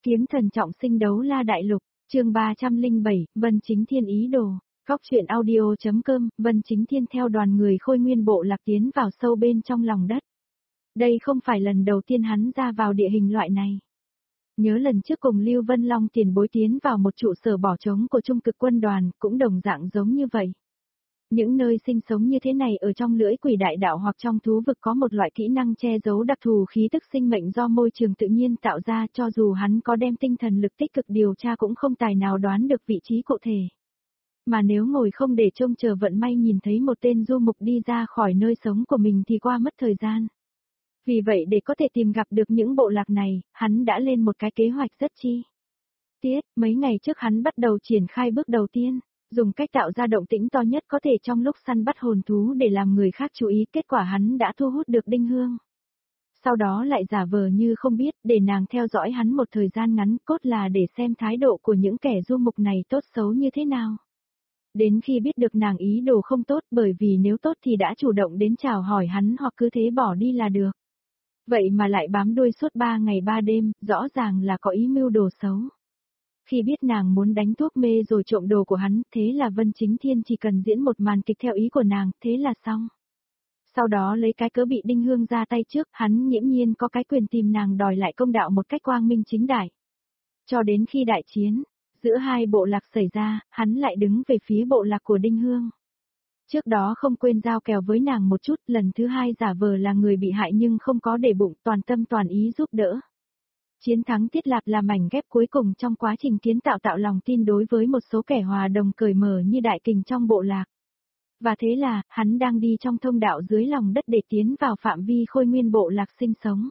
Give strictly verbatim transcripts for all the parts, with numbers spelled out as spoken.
Kiếm thần trọng sinh đấu la đại lục, chương ba trăm lẻ bảy, Vân Chính Thiên ý đồ. Góc truyện audio.com, Vân Chính Thiên theo đoàn người Khôi Nguyên bộ lạc tiến vào sâu bên trong lòng đất. Đây không phải lần đầu tiên hắn ra vào địa hình loại này. Nhớ lần trước cùng Lưu Vân Long tiền bối tiến vào một trụ sở bỏ trống của Trung Cực Quân đoàn, cũng đồng dạng giống như vậy. Những nơi sinh sống như thế này ở trong lưỡi quỷ đại đạo hoặc trong thú vực có một loại kỹ năng che giấu đặc thù khí tức sinh mệnh do môi trường tự nhiên tạo ra, cho dù hắn có đem tinh thần lực tích cực điều tra cũng không tài nào đoán được vị trí cụ thể. Mà nếu ngồi không để trông chờ vận may nhìn thấy một tên du mục đi ra khỏi nơi sống của mình thì qua mất thời gian. Vì vậy để có thể tìm gặp được những bộ lạc này, hắn đã lên một cái kế hoạch rất chi tiết. Mấy ngày trước hắn bắt đầu triển khai bước đầu tiên, dùng cách tạo ra động tĩnh to nhất có thể trong lúc săn bắt hồn thú để làm người khác chú ý, kết quả hắn đã thu hút được Đinh Hương. Sau đó lại giả vờ như không biết, để nàng theo dõi hắn một thời gian ngắn, cốt là để xem thái độ của những kẻ du mục này tốt xấu như thế nào. Đến khi biết được nàng ý đồ không tốt, bởi vì nếu tốt thì đã chủ động đến chào hỏi hắn hoặc cứ thế bỏ đi là được. Vậy mà lại bám đuôi suốt ba ngày ba đêm, rõ ràng là có ý mưu đồ xấu. Khi biết nàng muốn đánh thuốc mê rồi trộm đồ của hắn, thế là Vân Chính Thiên chỉ cần diễn một màn kịch theo ý của nàng, thế là xong. Sau đó lấy cái cớ bị Đinh Hương ra tay trước, hắn nghiễm nhiên có cái quyền tìm nàng đòi lại công đạo một cách quang minh chính đại. Cho đến khi đại chiến giữa hai bộ lạc xảy ra, hắn lại đứng về phía bộ lạc của Đinh Hương. Trước đó không quên giao kèo với nàng một chút, lần thứ hai giả vờ là người bị hại nhưng không có để bụng, toàn tâm toàn ý giúp đỡ. Chiến thắng Tiết Lạp là mảnh ghép cuối cùng trong quá trình kiến tạo tạo lòng tin đối với một số kẻ hòa đồng cởi mở như Đại Kình trong bộ lạc. Và thế là, hắn đang đi trong thông đạo dưới lòng đất để tiến vào phạm vi Khôi Nguyên bộ lạc sinh sống.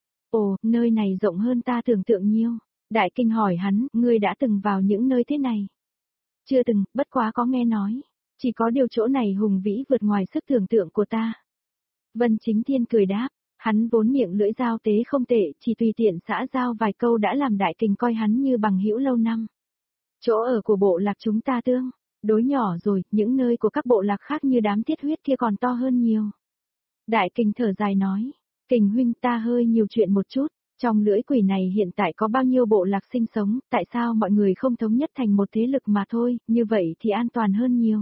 Ồ, nơi này rộng hơn ta tưởng tượng nhiều. Đại Kình hỏi hắn, ngươi đã từng vào những nơi thế này? Chưa từng, bất quá có nghe nói. Chỉ có điều chỗ này hùng vĩ vượt ngoài sức tưởng tượng của ta. Vân Chính Thiên cười đáp. Hắn vốn miệng lưỡi giao tế không tệ, chỉ tùy tiện xã giao vài câu đã làm Đại Kình coi hắn như bằng hữu lâu năm. Chỗ ở của bộ lạc chúng ta tương đối nhỏ rồi, những nơi của các bộ lạc khác như đám Tiết Huyết kia còn to hơn nhiều. Đại Kình thở dài nói, Kình huynh, ta hơi nhiều chuyện một chút, trong lưỡi quỷ này hiện tại có bao nhiêu bộ lạc sinh sống, tại sao mọi người không thống nhất thành một thế lực mà thôi, như vậy thì an toàn hơn nhiều.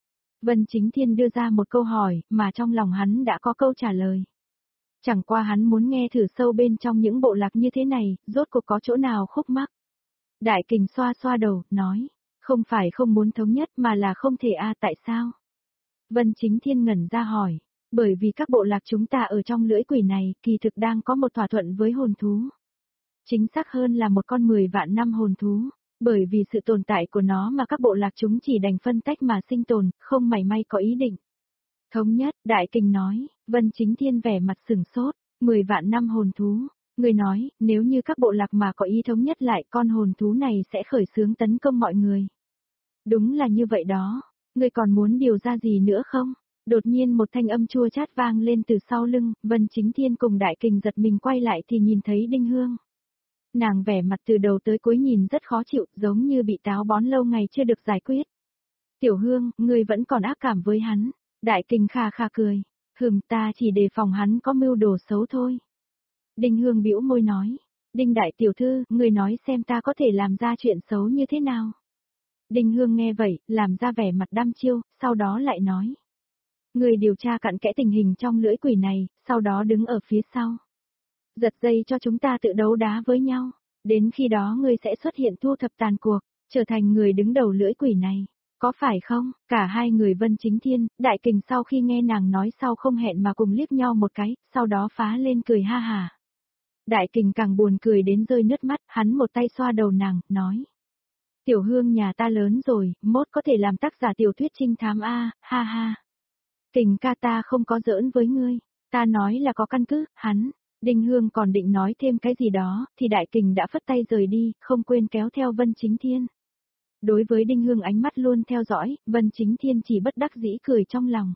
Vân Chính Thiên đưa ra một câu hỏi, mà trong lòng hắn đã có câu trả lời. Chẳng qua hắn muốn nghe thử sâu bên trong những bộ lạc như thế này, rốt cuộc có chỗ nào khúc mắc. Đại Kình xoa xoa đầu, nói, không phải không muốn thống nhất mà là không thể a à, tại sao? Vân Chính Thiên ngẩn ra hỏi, bởi vì các bộ lạc chúng ta ở trong lưỡi quỷ này kỳ thực đang có một thỏa thuận với hồn thú. Chính xác hơn là một con mười vạn năm hồn thú, bởi vì sự tồn tại của nó mà các bộ lạc chúng chỉ đành phân tách mà sinh tồn, không mảy may có ý định thống nhất. Đại Kình nói. Vân Chính Thiên vẻ mặt sừng sốt, mười vạn năm hồn thú, người nói, nếu như các bộ lạc mà có ý thống nhất lại con hồn thú này sẽ khởi xướng tấn công mọi người. Đúng là như vậy đó, người còn muốn điều ra gì nữa không? Đột nhiên một thanh âm chua chát vang lên từ sau lưng, Vân Chính Thiên cùng Đại Kình giật mình quay lại thì nhìn thấy Đinh Hương. Nàng vẻ mặt từ đầu tới cuối nhìn rất khó chịu, giống như bị táo bón lâu ngày chưa được giải quyết. Tiểu Hương, ngươi vẫn còn ác cảm với hắn. Đại Kình kha kha cười. Hừm, ta chỉ đề phòng hắn có mưu đồ xấu thôi. Đinh Hương bĩu môi nói. Đinh đại tiểu thư, người nói xem ta có thể làm ra chuyện xấu như thế nào. Đinh Hương nghe vậy, làm ra vẻ mặt đăm chiêu, sau đó lại nói. Người điều tra cặn kẽ tình hình trong lưỡi quỷ này, sau đó đứng ở phía sau. Giật dây cho chúng ta tự đấu đá với nhau. Đến khi đó ngươi sẽ xuất hiện thu thập tàn cuộc, trở thành người đứng đầu lưỡi quỷ này. Có phải không? Cả hai người Vân Chính Thiên, Đại Kình sau khi nghe nàng nói sau không hẹn mà cùng liếc nhau một cái, sau đó phá lên cười ha hà. Đại Kình càng buồn cười đến rơi nước mắt, hắn một tay xoa đầu nàng, nói. Tiểu Hương nhà ta lớn rồi, mốt có thể làm tác giả tiểu thuyết trinh thám a, ha ha. Kình ca ta không có giỡn với ngươi, ta nói là có căn cứ, hắn. Đinh Hương còn định nói thêm cái gì đó, thì Đại Kình đã phất tay rời đi, không quên kéo theo Vân Chính Thiên. Đối với Đinh Hương ánh mắt luôn theo dõi, Vân Chính Thiên chỉ bất đắc dĩ cười trong lòng.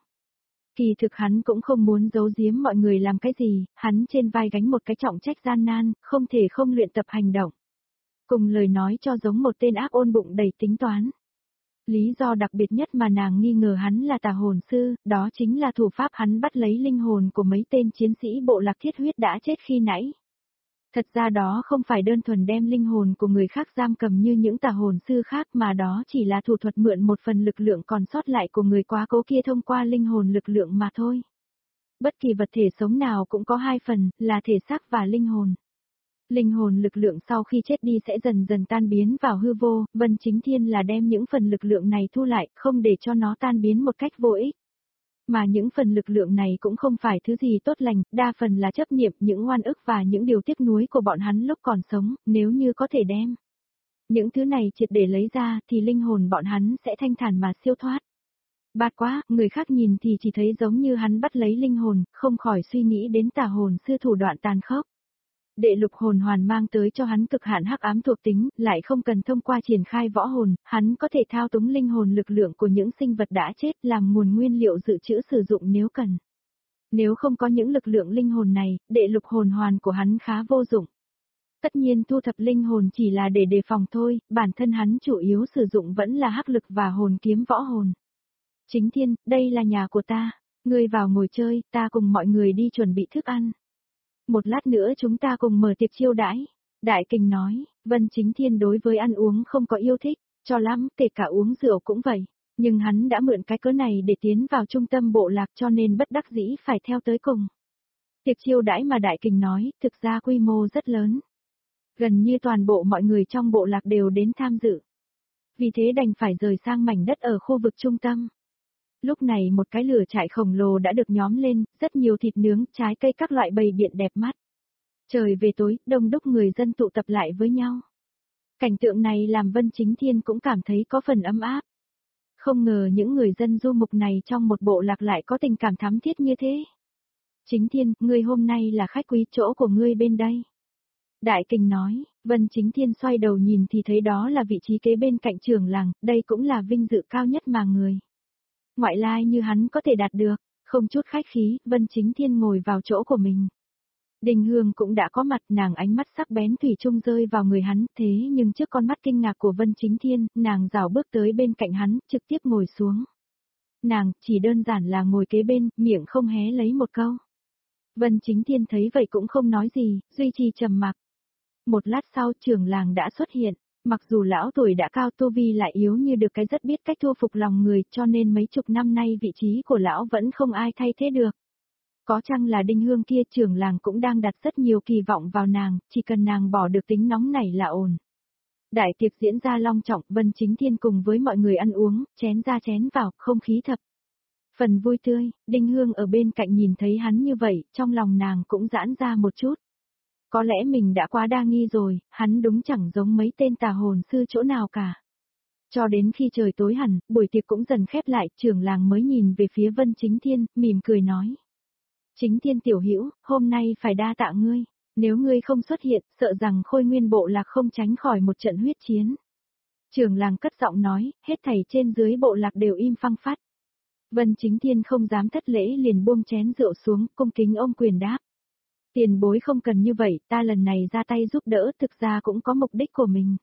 Kỳ thực hắn cũng không muốn giấu giếm mọi người làm cái gì, hắn trên vai gánh một cái trọng trách gian nan, không thể không luyện tập hành động. Cùng lời nói cho giống một tên ác ôn bụng đầy tính toán. Lý do đặc biệt nhất mà nàng nghi ngờ hắn là tà hồn sư, đó chính là thủ pháp hắn bắt lấy linh hồn của mấy tên chiến sĩ bộ lạc Thiết Huyết đã chết khi nãy. Thật ra đó không phải đơn thuần đem linh hồn của người khác giam cầm như những tà hồn sư khác mà đó chỉ là thủ thuật mượn một phần lực lượng còn sót lại của người quá cố kia thông qua linh hồn lực lượng mà thôi. Bất kỳ vật thể sống nào cũng có hai phần, là thể xác và linh hồn. Linh hồn lực lượng sau khi chết đi sẽ dần dần tan biến vào hư vô, Vân Chính Thiên là đem những phần lực lượng này thu lại, không để cho nó tan biến một cách vô ích. Mà những phần lực lượng này cũng không phải thứ gì tốt lành, đa phần là chấp niệm, những oan ức và những điều tiếc nuối của bọn hắn lúc còn sống, nếu như có thể đem những thứ này triệt để lấy ra thì linh hồn bọn hắn sẽ thanh thản mà siêu thoát. Bad quá, người khác nhìn thì chỉ thấy giống như hắn bắt lấy linh hồn, không khỏi suy nghĩ đến tà hồn sư thủ đoạn tàn khốc. Đệ lục hồn hoàn mang tới cho hắn cực hạn hắc ám thuộc tính, lại không cần thông qua triển khai võ hồn, hắn có thể thao túng linh hồn lực lượng của những sinh vật đã chết làm nguồn nguyên liệu dự trữ sử dụng nếu cần. Nếu không có những lực lượng linh hồn này, đệ lục hồn hoàn của hắn khá vô dụng. Tất nhiên thu thập linh hồn chỉ là để đề phòng thôi, bản thân hắn chủ yếu sử dụng vẫn là hắc lực và hồn kiếm võ hồn. Chính Thiên, đây là nhà của ta, ngươi vào ngồi chơi, ta cùng mọi người đi chuẩn bị thức ăn. Một lát nữa chúng ta cùng mở tiệc chiêu đãi. Đại Kình nói, Vân Chính Thiên đối với ăn uống không có yêu thích, cho lắm, kể cả uống rượu cũng vậy. Nhưng hắn đã mượn cái cớ này để tiến vào trung tâm bộ lạc cho nên bất đắc dĩ phải theo tới cùng. Tiệc chiêu đãi mà Đại Kình nói, thực ra quy mô rất lớn. Gần như toàn bộ mọi người trong bộ lạc đều đến tham dự. Vì thế đành phải rời sang mảnh đất ở khu vực trung tâm. Lúc này một cái lửa trại khổng lồ đã được nhóm lên, rất nhiều thịt nướng, trái cây các loại bày biện đẹp mắt. Trời về tối, đông đúc người dân tụ tập lại với nhau. Cảnh tượng này làm Vân Chính Thiên cũng cảm thấy có phần ấm áp. Không ngờ những người dân du mục này trong một bộ lạc lại có tình cảm thắm thiết như thế. Chính Thiên, ngươi hôm nay là khách quý, chỗ của ngươi bên đây. Đại Kình nói, Vân Chính Thiên xoay đầu nhìn thì thấy đó là vị trí kế bên cạnh trưởng làng, đây cũng là vinh dự cao nhất mà người ngoại lai như hắn có thể đạt được, không chút khách khí, Vân Chính Thiên ngồi vào chỗ của mình. Đình Hương cũng đã có mặt, nàng ánh mắt sắc bén thủy chung rơi vào người hắn, thế nhưng trước con mắt kinh ngạc của Vân Chính Thiên, nàng rảo bước tới bên cạnh hắn, trực tiếp ngồi xuống. Nàng, chỉ đơn giản là ngồi kế bên, miệng không hé lấy một câu. Vân Chính Thiên thấy vậy cũng không nói gì, duy trì trầm mặc. Một lát sau trưởng làng đã xuất hiện. Mặc dù lão tuổi đã cao, tu vi lại yếu như được cái rất biết cách thu phục lòng người, cho nên mấy chục năm nay vị trí của lão vẫn không ai thay thế được. Có chăng là Đinh Hương kia, trưởng làng cũng đang đặt rất nhiều kỳ vọng vào nàng, chỉ cần nàng bỏ được tính nóng này là ổn. Đại tiệc diễn ra long trọng, Vân Chính Thiên cùng với mọi người ăn uống, chén ra chén vào, không khí thập phần vui tươi. Đinh Hương ở bên cạnh nhìn thấy hắn như vậy, trong lòng nàng cũng giãn ra một chút. Có lẽ mình đã quá đa nghi rồi, hắn đúng chẳng giống mấy tên tà hồn sư chỗ nào cả. Cho đến khi trời tối hẳn, buổi tiệc cũng dần khép lại, trưởng làng mới nhìn về phía Vân Chính Thiên, mỉm cười nói. Chính Thiên tiểu hữu, hôm nay phải đa tạ ngươi, nếu ngươi không xuất hiện, sợ rằng Khôi Nguyên bộ lạc không tránh khỏi một trận huyết chiến. Trưởng làng cất giọng nói, hết thảy trên dưới bộ lạc đều im phăng phát. Vân Chính Thiên không dám thất lễ liền buông chén rượu xuống, cung kính ôm quyền đáp. Tiền bối không cần như vậy, ta lần này ra tay giúp đỡ thực ra cũng có mục đích của mình.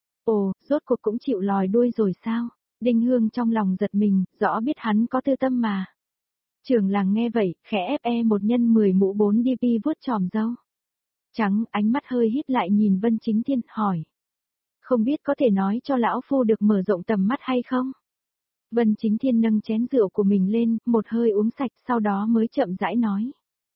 Ồ, rốt cuộc cũng chịu lòi đuôi rồi sao? Đinh Hương trong lòng giật mình, rõ biết hắn có tư tâm mà. Trưởng làng nghe vậy, khẽ ép e một nhân mười mũ bốn đê pê vuốt tròm râu. Trắng, ánh mắt hơi híp lại nhìn Vân Chính Thiên, hỏi. Không biết có thể nói cho lão phu được mở rộng tầm mắt hay không? Vân Chính Thiên nâng chén rượu của mình lên, một hơi uống sạch, sau đó mới chậm rãi nói.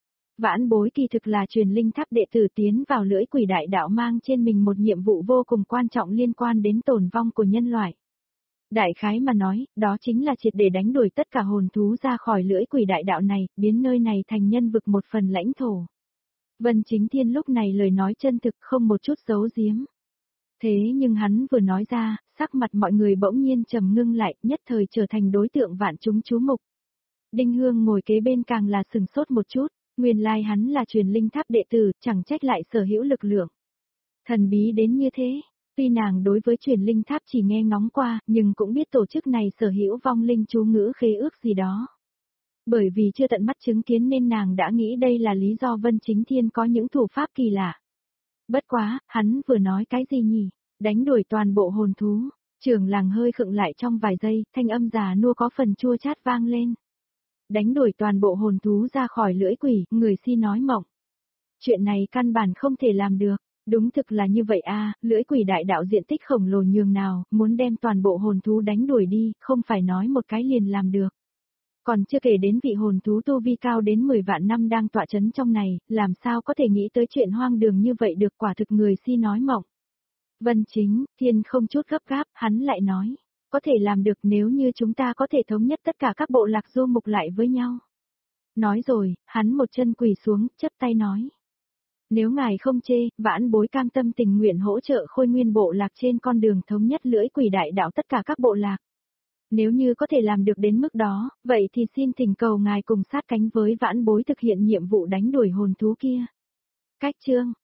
Vãn bối kỳ thực là truyền linh tháp đệ tử tiến vào lưỡi quỷ đại đạo mang trên mình một nhiệm vụ vô cùng quan trọng liên quan đến tồn vong của nhân loại. Đại khái mà nói, đó chính là triệt để đánh đuổi tất cả hồn thú ra khỏi lưỡi quỷ đại đạo này, biến nơi này thành nhân vực một phần lãnh thổ. Vân Chính Thiên lúc này lời nói chân thực không một chút giấu giếm. Thế nhưng hắn vừa nói ra, sắc mặt mọi người bỗng nhiên trầm ngưng lại, nhất thời trở thành đối tượng vạn chúng chú mục. Đinh Hương ngồi kế bên càng là sừng sốt một chút. Nguyên lai hắn là truyền linh tháp đệ tử, chẳng trách lại sở hữu lực lượng thần bí đến như thế. Tuy nàng đối với truyền linh tháp chỉ nghe ngóng qua, nhưng cũng biết tổ chức này sở hữu vong linh chú ngữ khế ước gì đó. Bởi vì chưa tận mắt chứng kiến nên nàng đã nghĩ đây là lý do Vân Chính Thiên có những thủ pháp kỳ lạ. Bất quá, hắn vừa nói cái gì nhỉ? Đánh đuổi toàn bộ hồn thú. Trưởng làng hơi khựng lại trong vài giây, thanh âm già nua có phần chua chát vang lên. Đánh đuổi toàn bộ hồn thú ra khỏi lưỡi quỷ, người si nói mộng. Chuyện này căn bản không thể làm được. Đúng thực là như vậy a, lưỡi quỷ đại đạo diện tích khổng lồ nhường nào, muốn đem toàn bộ hồn thú đánh đuổi đi, không phải nói một cái liền làm được. Còn chưa kể đến vị hồn thú tu vi cao đến mười vạn năm đang tọa chấn trong này, làm sao có thể nghĩ tới chuyện hoang đường như vậy được, quả thực người si nói mộng. Vân Chính, Thiên không chút gấp gáp, hắn lại nói, có thể làm được nếu như chúng ta có thể thống nhất tất cả các bộ lạc du mục lại với nhau. Nói rồi, hắn một chân quỳ xuống, chắp tay nói. Nếu ngài không chê, vãn bối cam tâm tình nguyện hỗ trợ Khôi Nguyên bộ lạc trên con đường thống nhất lưỡi quỷ đại đạo tất cả các bộ lạc. Nếu như có thể làm được đến mức đó, vậy thì xin thỉnh cầu ngài cùng sát cánh với vãn bối thực hiện nhiệm vụ đánh đuổi hồn thú kia. Cách chương,